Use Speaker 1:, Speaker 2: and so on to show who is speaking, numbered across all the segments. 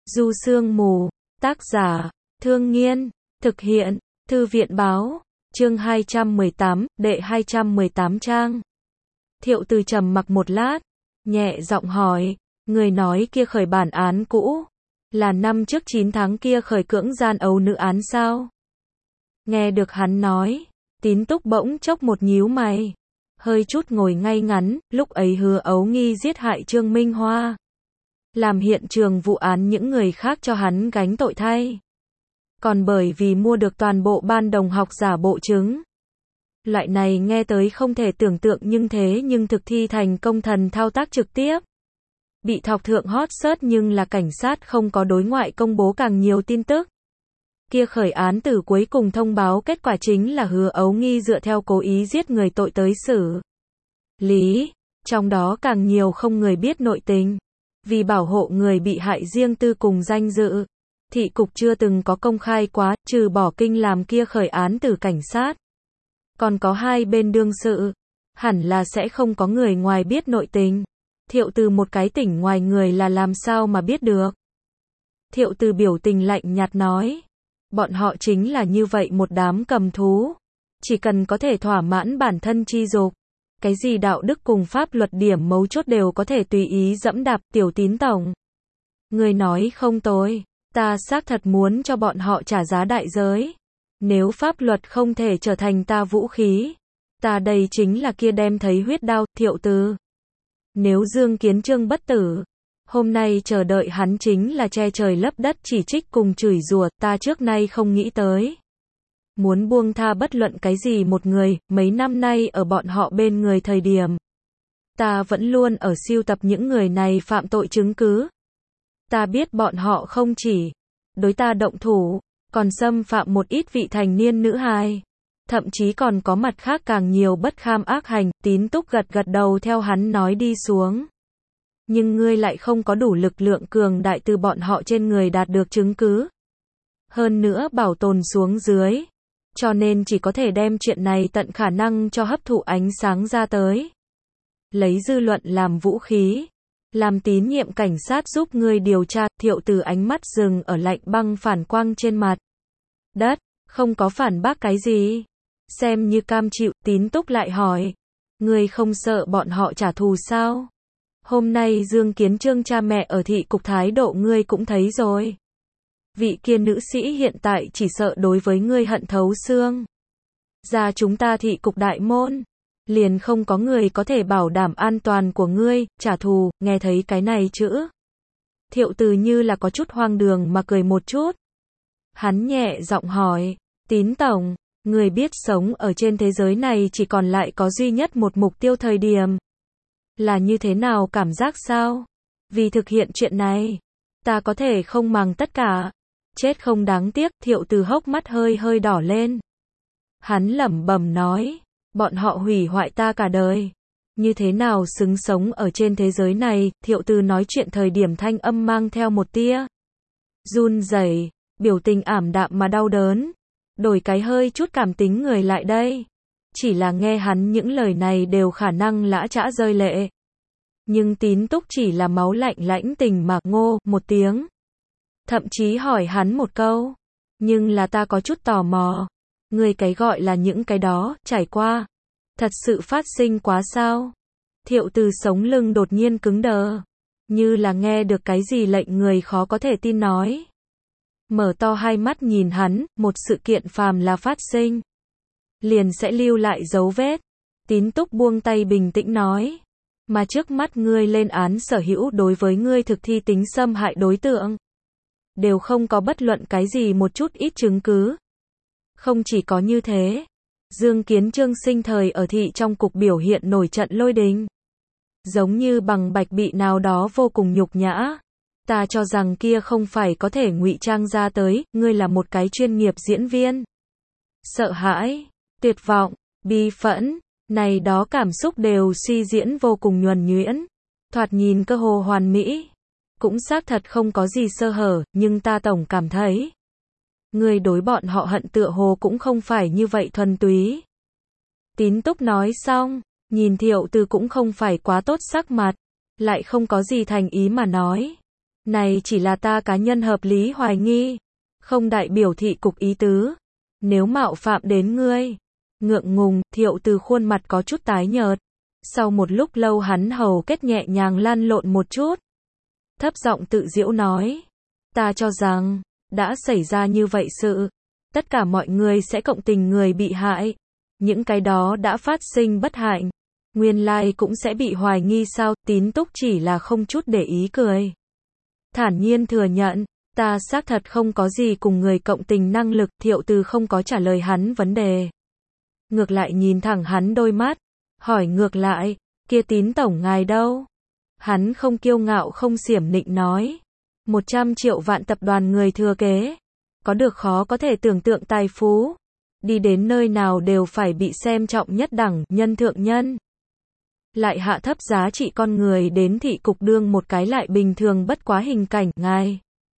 Speaker 1: Du Sương Mù, tác giả, Thương Nghiên, thực hiện, Thư viện báo, chương 218, đệ 218 trang. Thiệu Từ trầm mặc một lát, nhẹ giọng hỏi, người nói kia khởi bản án cũ, là năm trước 9 tháng kia khởi cưỡng gian ấu nữ án sao? Nghe được hắn nói, Tín Túc bỗng chốc một nhíu mày, hơi chút ngồi ngay ngắn, lúc ấy Hứa Ấu Nghi giết hại Trương Minh Hoa, làm hiện trường vụ án những người khác cho hắn gánh tội thay. Còn bởi vì mua được toàn bộ ban đồng học giả bộ chứng. Loại này nghe tới không thể tưởng tượng nhưng thực thi thành công thần thao tác trực tiếp. Bị thọc thượng hot search nhưng là cảnh sát không có đối ngoại công bố càng nhiều tin tức. Kia khởi án từ cuối cùng thông báo kết quả chính là Hứa Ấu Nghi dựa theo cố ý giết người tội tới xử lý, trong đó càng nhiều không người biết nội tình. Vì bảo hộ người bị hại riêng tư cùng danh dự, thị cục chưa từng có công khai quá, trừ bỏ kinh làm kia khởi án từ cảnh sát. Còn có hai bên đương sự, hẳn là sẽ không có người ngoài biết nội tình. Thiệu Từ một cái tỉnh ngoài người là làm sao mà biết được. Thiệu Từ biểu tình lạnh nhạt nói, bọn họ chính là như vậy một đám cầm thú. Chỉ cần có thể thỏa mãn bản thân chi dục, cái gì đạo đức cùng pháp luật điểm mấu chốt đều có thể tùy ý dẫm đạp. Tiểu Tín tổng, người nói không tồi, ta xác thật muốn cho bọn họ trả giá đại giới. Nếu pháp luật không thể trở thành ta vũ khí, ta đây chính là kia đem thấy huyết đao. Thiệu Từ, nếu Dương Kiến Trương bất tử, hôm nay chờ đợi hắn chính là che trời lấp đất chỉ trích cùng chửi rủa. Ta trước nay không nghĩ tới muốn buông tha bất luận cái gì một người. Mấy năm nay ở bọn họ bên người thời điểm, ta vẫn luôn ở sưu tập những người này phạm tội chứng cứ. Ta biết bọn họ không chỉ đối ta động thủ, còn xâm phạm một ít vị thành niên nữ hài, thậm chí còn có mặt khác càng nhiều bất kham ác hành. Tín Túc gật gật đầu theo hắn nói đi xuống. Nhưng ngươi lại không có đủ lực lượng cường đại từ bọn họ trên người đạt được chứng cứ, hơn nữa bảo tồn xuống dưới, cho nên chỉ có thể đem chuyện này tận khả năng cho hấp thụ ánh sáng ra tới. Lấy dư luận làm vũ khí, làm tín nhiệm cảnh sát giúp ngươi điều tra. Thiệu Từ ánh mắt dừng ở lạnh băng phản quang trên mặt đất, không có phản bác cái gì, xem như cam chịu. Tín Túc lại hỏi, ngươi không sợ bọn họ trả thù sao? Hôm nay Dương Kiến Trương cha mẹ ở thị cục thái độ ngươi cũng thấy rồi. Vị kia nữ sĩ hiện tại chỉ sợ đối với ngươi hận thấu xương. Ra chúng ta thị cục đại môn, liền không có người có thể bảo đảm an toàn của ngươi. Trả thù, nghe thấy cái này chữ, Thiệu Từ như là có chút hoang đường mà cười một chút. Hắn nhẹ giọng hỏi, Tín tổng, người biết sống ở trên thế giới này chỉ còn lại có duy nhất một mục tiêu thời điểm là như thế nào cảm giác sao? Vì thực hiện chuyện này, ta có thể không màng tất cả, chết không đáng tiếc. Thiệu Từ hốc mắt hơi hơi đỏ lên. Hắn lẩm bẩm nói, bọn họ hủy hoại ta cả đời, như thế nào xứng sống ở trên thế giới này? Thiệu Từ nói chuyện thời điểm thanh âm mang theo một tia run rẩy, biểu tình ảm đạm mà đau đớn. Đổi cái hơi chút cảm tính người lại đây, chỉ là nghe hắn những lời này đều khả năng lã chã rơi lệ. Nhưng Tín Túc chỉ là máu lạnh lãnh tình mà ngô một tiếng, thậm chí hỏi hắn một câu, nhưng là ta có chút tò mò, người cái gọi là những cái đó trải qua thật sự phát sinh quá sao? Thiệu Từ sống lưng đột nhiên cứng đờ, như là nghe được cái gì lệnh người khó có thể tin nói. Mở to hai mắt nhìn hắn, một sự kiện phàm là phát sinh, liền sẽ lưu lại dấu vết. Tín Túc buông tay bình tĩnh nói, mà trước mắt ngươi lên án sở hữu đối với ngươi thực thi tính xâm hại đối tượng, đều không có bất luận cái gì một chút ít chứng cứ. Không chỉ có như thế, Dương Kiến Trương sinh thời ở thị trong cục biểu hiện nổi trận lôi đình, giống như bằng bạch bị nào đó vô cùng nhục nhã. Ta cho rằng kia không phải có thể ngụy trang ra tới, ngươi là một cái chuyên nghiệp diễn viên. Sợ hãi, tuyệt vọng, bi phẫn, này đó cảm xúc đều suy diễn vô cùng nhuần nhuyễn, thoạt nhìn cơ hồ hoàn mỹ, cũng xác thật không có gì sơ hở, nhưng ta tổng cảm thấy, ngươi đối bọn họ hận tựa hồ cũng không phải như vậy thuần túy. Tín Túc nói xong, nhìn Thiệu Từ cũng không phải quá tốt sắc mặt, lại không có gì thành ý mà nói, Này chỉ là ta cá nhân hợp lý hoài nghi, không đại biểu thị cục ý tứ. Nếu mạo phạm đến ngươi. Ngượng ngùng, Thiệu Từ khuôn mặt có chút tái nhợt. Sau một lúc lâu hắn hầu kết nhẹ nhàng lăn lộn một chút. Thấp giọng tự giễu nói. Ta cho rằng, đã xảy ra như vậy sự. Tất cả mọi người sẽ cộng tình người bị hại. Những cái đó đã phát sinh bất hạnh. Nguyên lai cũng sẽ bị hoài nghi sao, Tín Túc chỉ là không chút để ý cười. Thản nhiên thừa nhận, ta xác thật không có gì cùng người cộng tình năng lực, Thiệu Từ không có trả lời hắn vấn đề. Ngược lại nhìn thẳng hắn đôi mắt, hỏi ngược lại, kia Tín tổng ngài đâu? Hắn không kiêu ngạo không xiểm nịnh nói, 100 triệu vạn tập đoàn người thừa kế, có được khó có thể tưởng tượng tài phú, đi đến nơi nào đều phải bị xem trọng nhất đẳng, nhân thượng nhân. Lại hạ thấp giá trị con người đến thị cục đương một cái lại bình thường bất quá hình cảnh, ngài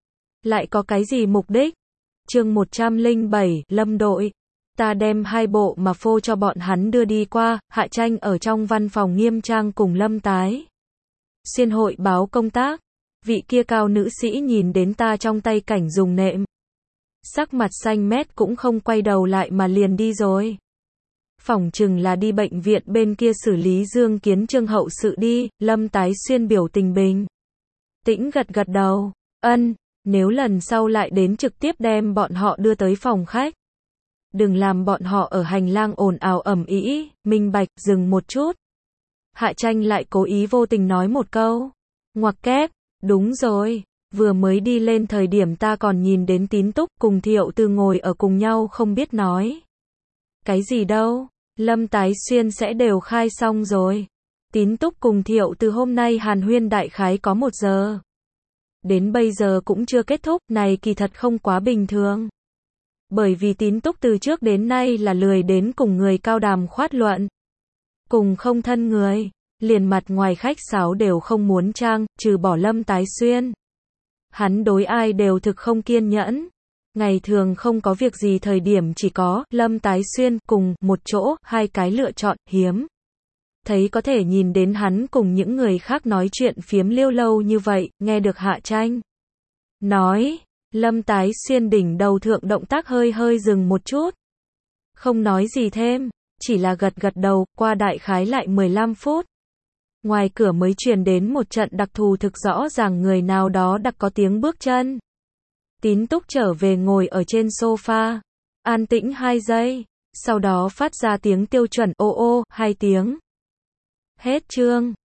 Speaker 1: lại có cái gì mục đích? Chương 107, Lâm đội. Ta đem 2 bộ mà phô cho bọn hắn đưa đi qua, Hạ Tranh ở trong văn phòng nghiêm trang cùng Lâm Tái Xuyên hội báo công tác. Vị kia cao nữ sĩ nhìn đến ta trong tay cảnh dùng nệm. Sắc mặt xanh mét cũng không quay đầu lại mà liền đi rồi. Phỏng chừng là đi bệnh viện bên kia xử lý Dương Kiến Trương hậu sự đi, Lâm Tái Xuyên biểu tình bình tĩnh gật gật đầu. Ân, nếu lần sau lại đến trực tiếp đem bọn họ đưa tới phòng khách. Đừng làm bọn họ ở hành lang ồn ào ầm ĩ, minh bạch, dừng một chút. Hạ Tranh lại cố ý vô tình nói một câu. Ngoặc kép, đúng rồi, vừa mới đi lên thời điểm ta còn nhìn đến Tín Túc cùng Thiệu Từ ngồi ở cùng nhau không biết nói. Cái gì đâu, Lâm Tái Xuyên sẽ đều khai xong rồi. Tín Túc cùng Thiệu Từ hôm nay hàn huyên đại khái có 1 giờ. Đến bây giờ cũng chưa kết thúc, này kỳ thật không quá bình thường. Bởi vì Tín Túc từ trước đến nay là lười đến cùng người cao đàm khoát luận. Cùng không thân người, liền mặt ngoài khách sáo đều không muốn trang, trừ bỏ Lâm Tái Xuyên. Hắn đối ai đều thực không kiên nhẫn. Ngày thường không có việc gì thời điểm chỉ có Lâm Tái Xuyên cùng một chỗ, 2 cái lựa chọn, hiếm. Thấy có thể nhìn đến hắn cùng những người khác nói chuyện phiếm liêu lâu như vậy, nghe được Hạ Tranh nói, Lâm Tái Xuyên đỉnh đầu thượng động tác hơi hơi dừng một chút. Không nói gì thêm, chỉ là gật gật đầu, qua đại khái lại 15 phút. Ngoài cửa mới truyền đến một trận đặc thù thực rõ ràng người nào đó đặc có tiếng bước chân. Tín Túc trở về ngồi ở trên sofa, an tĩnh 2 giây, sau đó phát ra tiếng tiêu chuẩn ô ô, 2 tiếng. Hết chương.